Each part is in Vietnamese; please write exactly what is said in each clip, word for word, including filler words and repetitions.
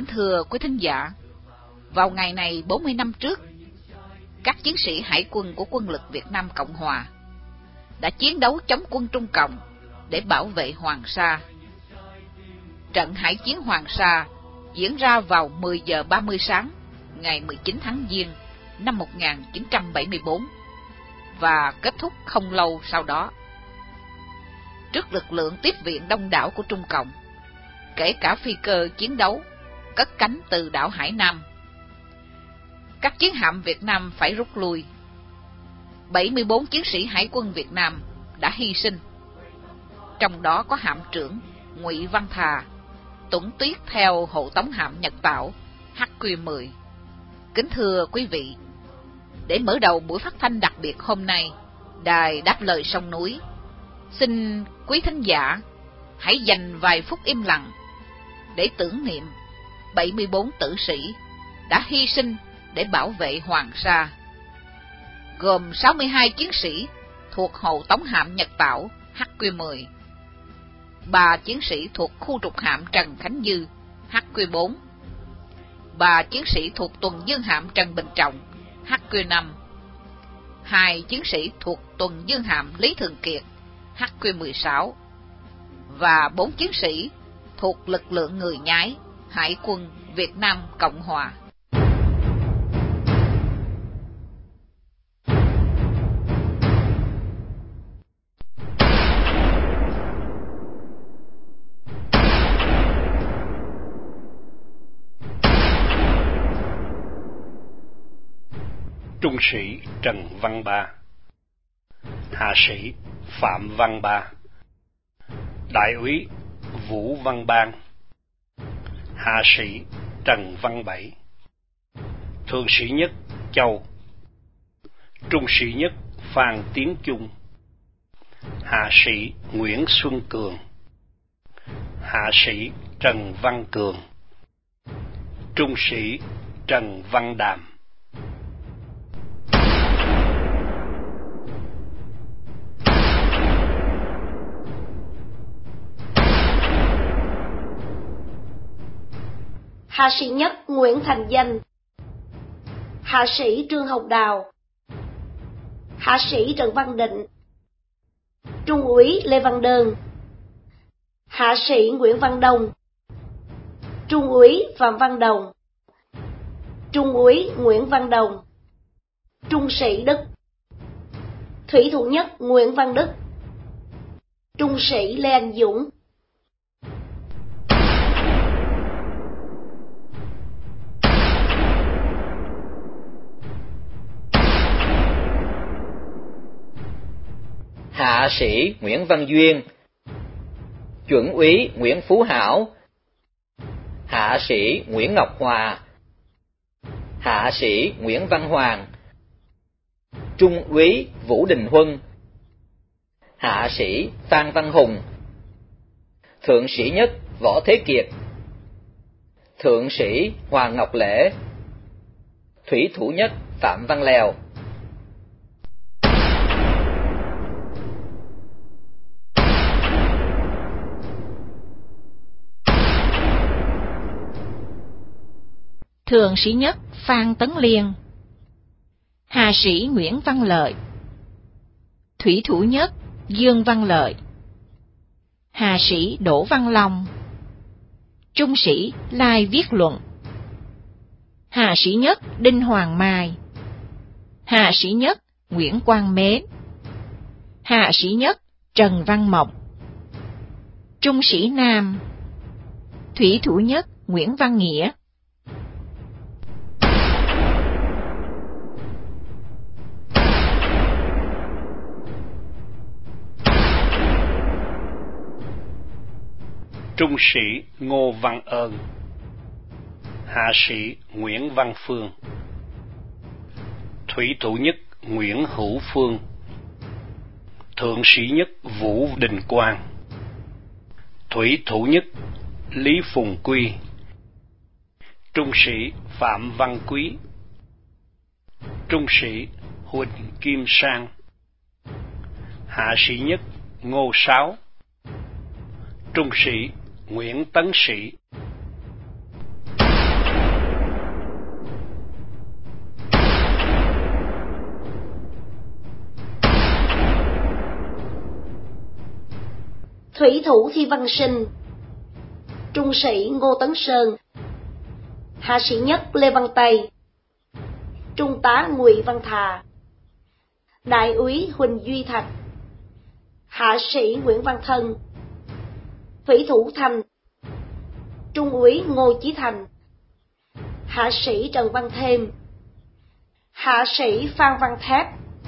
thưa quý thính giả, vào ngày này bốn mươi năm trước, các chiến sĩ hải quân của quân lực Việt Nam Cộng Hòa đã chiến đấu chống quân Trung Cộng để bảo vệ Hoàng Sa. Trận hải chiến Hoàng Sa diễn ra vào mười giờ ba mươi sáng ngày mười chín tháng Giêng năm một nghìn chín trăm bảy mươi bốn và kết thúc không lâu sau đó. Trước lực lượng tiếp viện đông đảo của Trung Cộng, kể cả phi cơ chiến đấu cất cánh từ đảo Hải Nam, các chiến hạm Việt Nam phải rút lui. bảy mươi bốn chiến sĩ Hải quân Việt Nam đã hy sinh, trong đó có hạm trưởng Ngụy Văn Thà, tuẫn tuyết theo hộ tống hạm Nhật Tảo H Q mười. Kính thưa quý vị, để mở đầu buổi phát thanh đặc biệt hôm nay, Đài Đáp Lời Sông Núi xin quý thính giả hãy dành vài phút im lặng để tưởng niệm bảy mươi bốn tử sĩ đã hy sinh để bảo vệ Hoàng Sa, gồm sáu mươi hai chiến sĩ thuộc hộ tống hạm Nhật Tảo H Q mười, ba chiến sĩ thuộc khu trục hạm Trần Khánh Dư H Q bốn, ba chiến sĩ thuộc tuần dương hạm Trần Bình Trọng H Q năm, hai chiến sĩ thuộc tuần dương hạm Lý Thường Kiệt H Q mười sáu và bốn chiến sĩ thuộc lực lượng người nhái Hải quân Việt Nam Cộng Hòa. Trung sĩ Trần Văn Ba, hạ sĩ Phạm Văn Ba, đại úy Vũ Văn Bang, hạ sĩ Trần Văn Bảy, thượng sĩ nhất Châu, trung sĩ nhất Phan Tiến Trung, hạ sĩ Nguyễn Xuân Cường, hạ sĩ Trần Văn Cường, trung sĩ Trần Văn Đàm. Hạ sĩ nhất Nguyễn Thành Danh, hạ sĩ Trương Hồng Đào, hạ sĩ Trần Văn Định, trung úy Lê Văn Đơn, hạ sĩ Nguyễn Văn Đông, trung úy Phạm Văn Đồng, trung úy Nguyễn Văn Đồng, trung sĩ Đức, thủy thủ nhất Nguyễn Văn Đức, trung sĩ Lê Anh Dũng. Hạ sĩ Nguyễn Văn Duyên, chuẩn úy Nguyễn Phú Hảo, hạ sĩ Nguyễn Ngọc Hòa, hạ sĩ Nguyễn Văn Hoàng, trung úy Vũ Đình Huân, hạ sĩ Phan Văn Hùng, thượng sĩ nhất Võ Thế Kiệt, thượng sĩ Hoàng Ngọc Lễ, thủy thủ nhất Phạm Văn Lèo. Thượng sĩ nhất Phan Tấn Liên, hạ sĩ Nguyễn Văn Lợi, thủy thủ nhất Dương Văn Lợi, hạ sĩ Đỗ Văn Long, trung sĩ Lai Viết Luận, hạ sĩ nhất Đinh Hoàng Mai, hạ sĩ nhất Nguyễn Quang Mến, hạ sĩ nhất Trần Văn Mộng, trung sĩ nam, thủy thủ nhất Nguyễn Văn Nghĩa. Trung sĩ Ngô Văn Ơn, hạ sĩ Nguyễn Văn Phương, thủy thủ nhất Nguyễn Hữu Phương, thượng sĩ nhất Vũ Đình Quang, thủy thủ nhất Lý Phùng Quy, trung sĩ Phạm Văn Quý, trung sĩ Huỳnh Kim Sang, hạ sĩ nhất Ngô Sáu, trung sĩ Nguyễn Tấn Sĩ. thủy thủ Thi Văn Sinh, trung sĩ Ngô Tấn Sơn, hạ sĩ nhất Lê Văn Tây, trung tá Ngụy Văn Thà, đại úy Huỳnh Duy Thạch, hạ sĩ Nguyễn Văn Thân, thủy thủ Thành, trung úy Ngô Chí Thành, hạ sĩ Trần Văn Thêm, hạ sĩ Phan Văn Thép.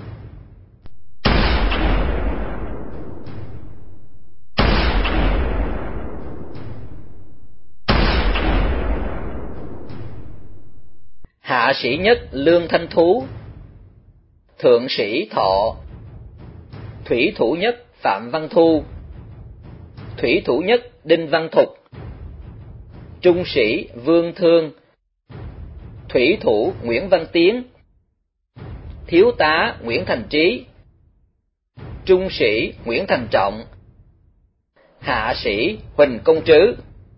Hạ sĩ nhất Lương Thanh Thú, thượng sĩ Thọ, thủy thủ nhất Phạm Văn Thu, thủy thủ nhất Đinh Văn Thục, trung sĩ Vương Thương, thủy thủ Nguyễn Văn Tiến, thiếu tá Nguyễn Thành Trí, trung sĩ Nguyễn Thành Trọng, hạ sĩ Huỳnh Công Trứ.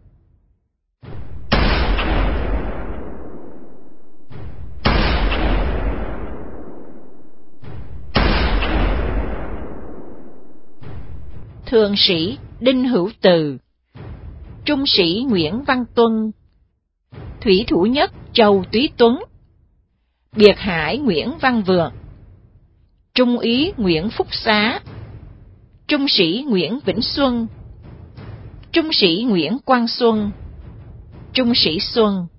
Thượng sĩ Đinh Hữu Từ, trung sĩ Nguyễn Văn Tuân, thủy thủ nhất Châu Túy Tuấn, biệt hải Nguyễn Văn Vượng, trung úy Nguyễn Phúc Xá, trung sĩ Nguyễn Vĩnh Xuân, trung sĩ Nguyễn Quang Xuân, trung sĩ Xuân,